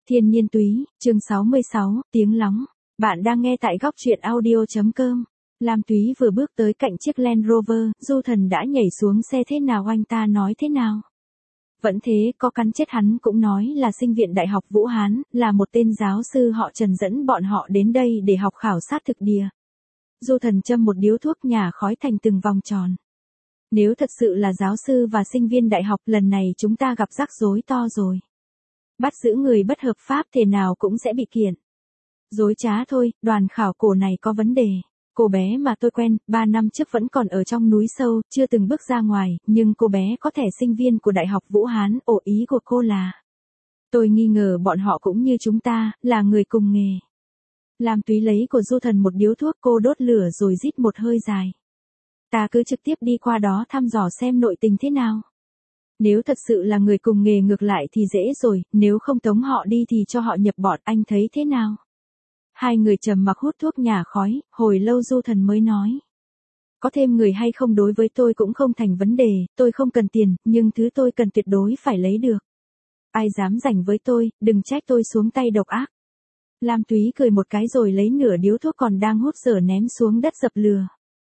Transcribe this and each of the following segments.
Thiên Nhiên Túy, chương 66, tiếng lóng. Bạn đang nghe tại góc truyện audio.com. Lam Túy vừa bước tới cạnh chiếc Land Rover, Du Thần đã nhảy xuống xe. Thế nào anh ta nói thế nào? Vẫn thế, có cắn chết hắn cũng nói là sinh viện Đại học Vũ Hán, là một tên giáo sư họ Trần dẫn bọn họ đến đây để học khảo sát thực địa. Du Thần châm một điếu thuốc nhả khói thành từng vòng tròn. Nếu thật sự là giáo sư và sinh viên đại học, lần này chúng ta gặp rắc rối to rồi. Bắt giữ người bất hợp pháp thế nào cũng sẽ bị kiện. Dối trá thôi, đoàn khảo cổ này có vấn đề. Cô bé mà tôi quen, 3 năm trước vẫn còn ở trong núi sâu, chưa từng bước ra ngoài, nhưng cô bé có thẻ sinh viên của Đại học Vũ Hán. Ổ ý của cô là... Tôi nghi ngờ bọn họ cũng như chúng ta, là người cùng nghề. Lam Túy lấy của Du Thần một điếu thuốc, cô đốt lửa rồi rít một hơi dài. Ta cứ trực tiếp đi qua đó thăm dò xem nội tình thế nào. Nếu thật sự là người cùng nghề ngược lại thì dễ rồi, nếu không tống họ đi thì cho họ nhập bọt, anh thấy thế nào? Hai người trầm mặc hút thuốc nhả khói, hồi lâu Du Thần mới nói. Có thêm người hay không đối với tôi cũng không thành vấn đề, tôi không cần tiền, nhưng thứ tôi cần tuyệt đối phải lấy được. Ai dám giành với tôi, đừng trách tôi xuống tay độc ác. Lam Túy cười một cái rồi lấy nửa điếu thuốc còn đang hút dở ném xuống đất dập lửa.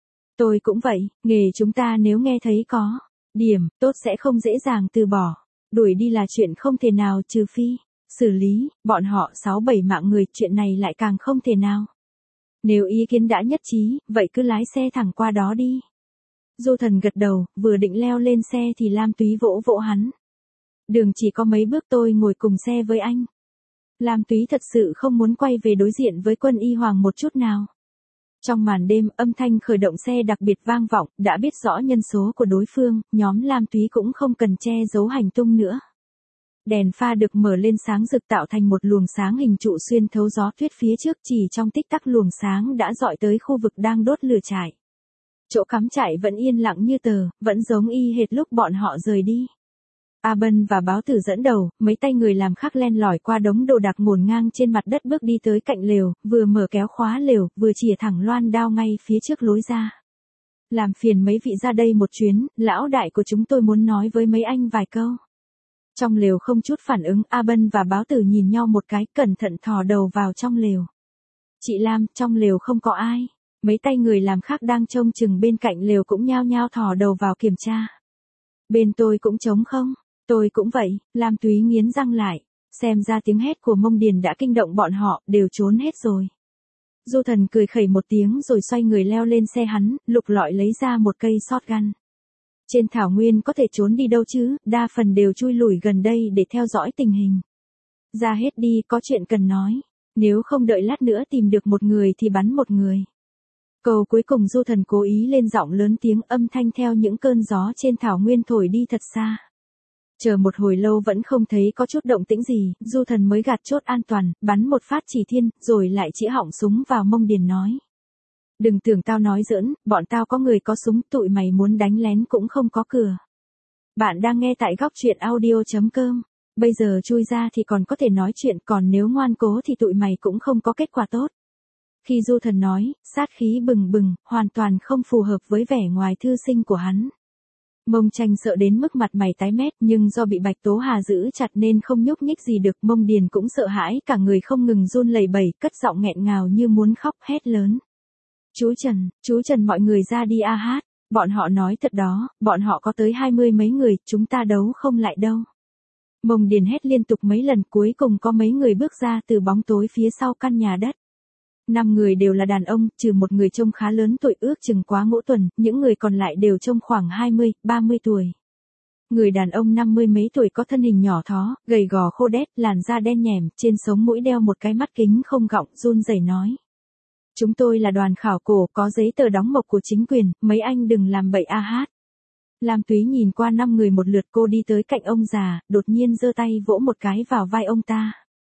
Tôi cũng vậy, nghề chúng ta nếu nghe thấy có điểm tốt sẽ không dễ dàng từ bỏ. Đuổi đi là chuyện không thể nào, trừ phi xử lý bọn họ 6-7 mạng người, chuyện này lại càng không thể nào. Nếu ý kiến đã nhất trí, vậy cứ lái xe thẳng qua đó đi. Du Thần gật đầu, vừa định leo lên xe thì Lam Túy vỗ vỗ hắn. Đường chỉ có mấy bước, tôi ngồi cùng xe với anh. Lam Túy thật sự không muốn quay về đối diện với Quân Y Hoàng một chút nào. Trong màn đêm, âm thanh khởi động xe đặc biệt vang vọng, đã biết rõ nhân số của đối phương, nhóm Lam Túy cũng không cần che giấu hành tung nữa. Đèn pha được mở lên sáng rực tạo thành một luồng sáng hình trụ xuyên thấu gió tuyết phía trước, chỉ trong tích tắc luồng sáng đã dọi tới khu vực đang đốt lửa trại. Chỗ cắm trại vẫn yên lặng như tờ, vẫn giống y hệt lúc bọn họ rời đi. A Bân và Báo Tử dẫn đầu, mấy tay người làm khác len lỏi qua đống đồ đạc ngổn ngang trên mặt đất bước đi tới cạnh lều, vừa mở kéo khóa lều, vừa chìa thẳng loan đao ngay phía trước lối ra. Làm phiền mấy vị ra đây một chuyến, lão đại của chúng tôi muốn nói với mấy anh vài câu. Trong lều không chút phản ứng, A Bân và Báo Tử nhìn nhau một cái, cẩn thận thò đầu vào trong lều. Chị Lam, trong lều không có ai. Mấy tay người làm khác đang trông chừng bên cạnh lều cũng nhao nhao thò đầu vào kiểm tra. Bên tôi cũng trống không? Tôi cũng vậy. Lam Túy nghiến răng lại. Xem ra tiếng hét của Mông Điền đã kinh động bọn họ, đều trốn hết rồi. Du Thần cười khẩy một tiếng rồi xoay người leo lên xe hắn, lục lọi lấy ra một cây shotgun. Trên thảo nguyên có thể trốn đi đâu chứ, đa phần đều chui lủi gần đây để theo dõi tình hình. Ra hết đi, có chuyện cần nói. Nếu không đợi lát nữa tìm được một người thì bắn một người. Câu cuối cùng Du Thần cố ý lên giọng lớn tiếng, âm thanh theo những cơn gió trên thảo nguyên thổi đi thật xa. Chờ một hồi lâu vẫn không thấy có chút động tĩnh gì, Du Thần mới gạt chốt an toàn, bắn một phát chỉ thiên, rồi lại chĩa họng súng vào Mông Điền nói. Đừng tưởng tao nói giỡn, bọn tao có người có súng, tụi mày muốn đánh lén cũng không có cửa. Bạn đang nghe tại góc truyện audio.com. Bây giờ chui ra thì còn có thể nói chuyện, còn nếu ngoan cố thì tụi mày cũng không có kết quả tốt. Khi Du Thần nói, sát khí bừng bừng, hoàn toàn không phù hợp với vẻ ngoài thư sinh của hắn. Mông Tranh sợ đến mức mặt mày tái mét, nhưng do bị Bạch Tố Hà giữ chặt nên không nhúc nhích gì được. Mông Điền cũng sợ hãi, cả người không ngừng run lẩy bẩy, cất giọng nghẹn ngào như muốn khóc, hét lớn. Chú Trần mọi người ra đi a hát. Bọn họ nói thật đó, bọn họ có tới 20 mấy người, chúng ta đấu không lại đâu. Mông Điền hét liên tục mấy lần, cuối cùng có mấy người bước ra từ bóng tối phía sau căn nhà đất. 5 người đều là đàn ông, trừ một người trông khá lớn tuổi, ước chừng quá ngũ tuần, những người còn lại đều trông khoảng 20, 30 tuổi. Người đàn ông 50 mấy tuổi có thân hình nhỏ thó, gầy gò khô đét, làn da đen nhẻm, trên sống mũi đeo một cái mắt kính không gọng, run rẩy nói. Chúng tôi là đoàn khảo cổ, có giấy tờ đóng mộc của chính quyền, mấy anh đừng làm bậy a hát. Lam Túy nhìn qua 5 người một lượt, cô đi tới cạnh ông già, đột nhiên giơ tay vỗ một cái vào vai ông ta.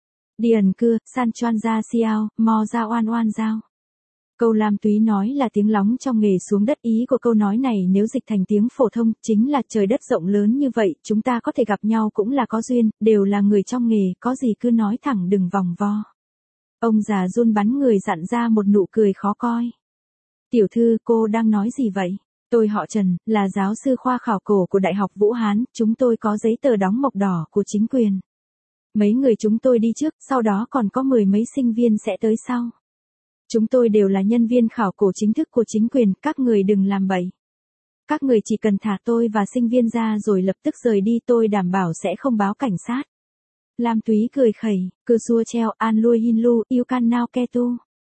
Điền cưa, san choan ra xiao, mò ra oan oan giao. Câu Lam Túy nói là tiếng lóng trong nghề xuống đất, ý của câu nói này nếu dịch thành tiếng phổ thông, chính là trời đất rộng lớn như vậy, chúng ta có thể gặp nhau cũng là có duyên, đều là người trong nghề, có gì cứ nói thẳng đừng vòng vo. Ông già run bắn người dặn ra một nụ cười khó coi. Tiểu thư, cô đang nói gì vậy? Tôi họ Trần, là giáo sư khoa khảo cổ của Đại học Vũ Hán, chúng tôi có giấy tờ đóng mộc đỏ của chính quyền. Mấy người chúng tôi đi trước, sau đó còn có 10 mấy sinh viên sẽ tới sau. Chúng tôi đều là nhân viên khảo cổ chính thức của chính quyền, các người đừng làm bậy. Các người chỉ cần thả tôi và sinh viên ra rồi lập tức rời đi, tôi đảm bảo sẽ không báo cảnh sát. Lam Túy cười khẩy, cứ xua treo, an lui hin lu, you can now ke tu.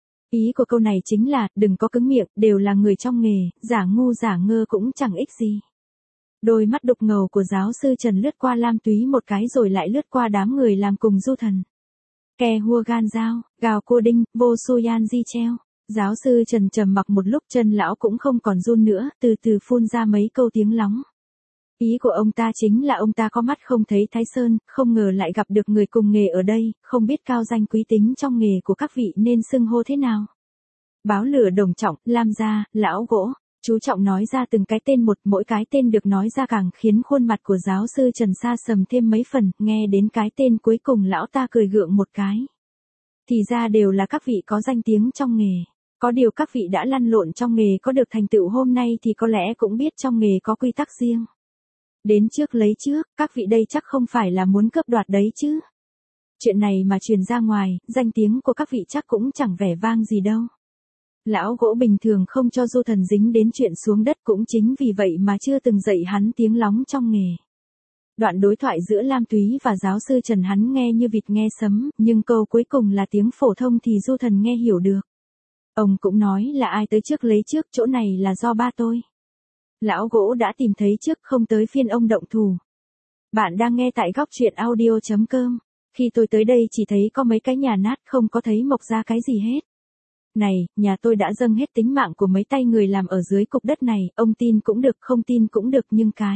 Ý của câu này chính là, đừng có cứng miệng, đều là người trong nghề, giả ngu giả ngơ cũng chẳng ích gì. Đôi mắt đục ngầu của giáo sư Trần lướt qua Lam Túy một cái rồi lại lướt qua đám người làm cùng Du Thần. Ke hua gan dao, gào cô đinh, vô su yan di treo. Giáo sư Trần trầm mặc một lúc, chân lão cũng không còn run nữa, từ từ phun ra mấy câu tiếng lóng. Ý của ông ta chính là ông ta có mắt không thấy Thái Sơn, không ngờ lại gặp được người cùng nghề ở đây, không biết cao danh quý tính trong nghề của các vị nên xưng hô thế nào. Báo lửa Đồng Trọng, Lam gia, lão gỗ. Chú Trọng nói ra từng cái tên một, mỗi cái tên được nói ra càng khiến khuôn mặt của giáo sư Trần sa sầm thêm mấy phần, nghe đến cái tên cuối cùng lão ta cười gượng một cái. Thì ra đều là các vị có danh tiếng trong nghề. Có điều các vị đã lăn lộn trong nghề có được thành tựu hôm nay thì có lẽ cũng biết trong nghề có quy tắc riêng. Đến trước lấy trước, các vị đây chắc không phải là muốn cướp đoạt đấy chứ. Chuyện này mà truyền ra ngoài, danh tiếng của các vị chắc cũng chẳng vẻ vang gì đâu. Lão gỗ bình thường không cho Du Thần dính đến chuyện xuống đất, cũng chính vì vậy mà chưa từng dạy hắn tiếng lóng trong nghề. Đoạn đối thoại giữa Lam Túy và giáo sư Trần hắn nghe như vịt nghe sấm, nhưng câu cuối cùng là tiếng phổ thông thì Du Thần nghe hiểu được. Ông cũng nói là ai tới trước lấy trước, chỗ này là do ba tôi. Lão gỗ đã tìm thấy trước, không tới phiên ông động thủ. Bạn đang nghe tại góc truyện audio.com. Khi tôi tới đây chỉ thấy có mấy cái nhà nát, không có thấy mọc ra cái gì hết. Này, nhà tôi đã dâng hết tính mạng của mấy tay người làm ở dưới cục đất này, ông tin cũng được không tin cũng được, nhưng cái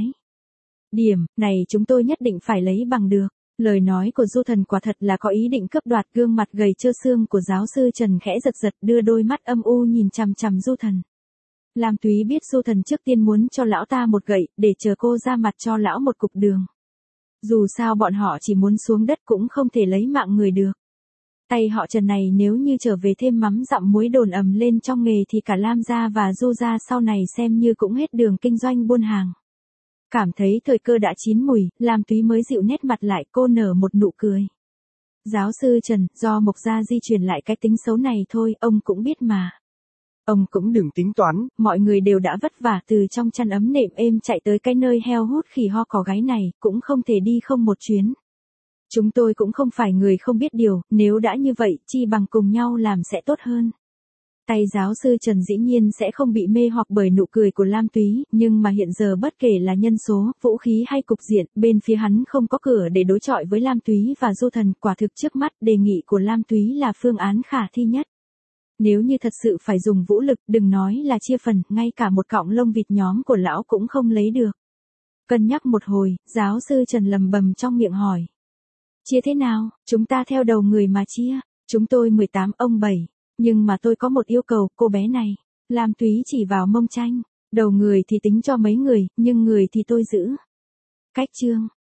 điểm này chúng tôi nhất định phải lấy bằng được. Lời nói của Du Thần quả thật là có ý định cướp đoạt. Gương mặt gầy trơ xương của giáo sư Trần khẽ giật giật, đưa đôi mắt âm u nhìn chằm chằm Du Thần. Lam Túy biết Du Thần trước tiên muốn cho lão ta một gậy, để chờ cô ra mặt cho lão một cục đường. Dù sao bọn họ chỉ muốn xuống đất cũng không thể lấy mạng người được. Tay họ Trần này nếu như trở về thêm mắm dặm muối đồn ầm lên trong nghề thì cả Lam gia và Du gia sau này xem như cũng hết đường kinh doanh buôn hàng. Cảm thấy thời cơ đã chín mùi, Lam Túy mới dịu nét mặt lại, cô nở một nụ cười. Giáo sư Trần, do Mộc gia di truyền lại cái tính xấu này thôi, ông cũng biết mà. Ông cũng đừng tính toán, mọi người đều đã vất vả từ trong chăn ấm nệm êm chạy tới cái nơi heo hút khỉ ho cò gáy này, cũng không thể đi không một chuyến. Chúng tôi cũng không phải người không biết điều, nếu đã như vậy, chi bằng cùng nhau làm sẽ tốt hơn. Tay giáo sư Trần dĩ nhiên sẽ không bị mê hoặc bởi nụ cười của Lam Túy, nhưng mà hiện giờ bất kể là nhân số, vũ khí hay cục diện, bên phía hắn không có cửa để đối chọi với Lam Túy và Du Thần. Quả thực trước mắt, đề nghị của Lam Túy là phương án khả thi nhất. Nếu như thật sự phải dùng vũ lực, đừng nói là chia phần, ngay cả một cọng lông vịt nhóm của lão cũng không lấy được. Cân nhắc một hồi, giáo sư Trần lầm bầm trong miệng hỏi. Chia thế nào, chúng ta theo đầu người mà chia, chúng tôi 18 ông 7, nhưng mà tôi có một yêu cầu, cô bé này. Lam Túy chỉ vào mông Tranh, đầu người thì tính cho mấy người, nhưng người thì tôi giữ. Cách chương.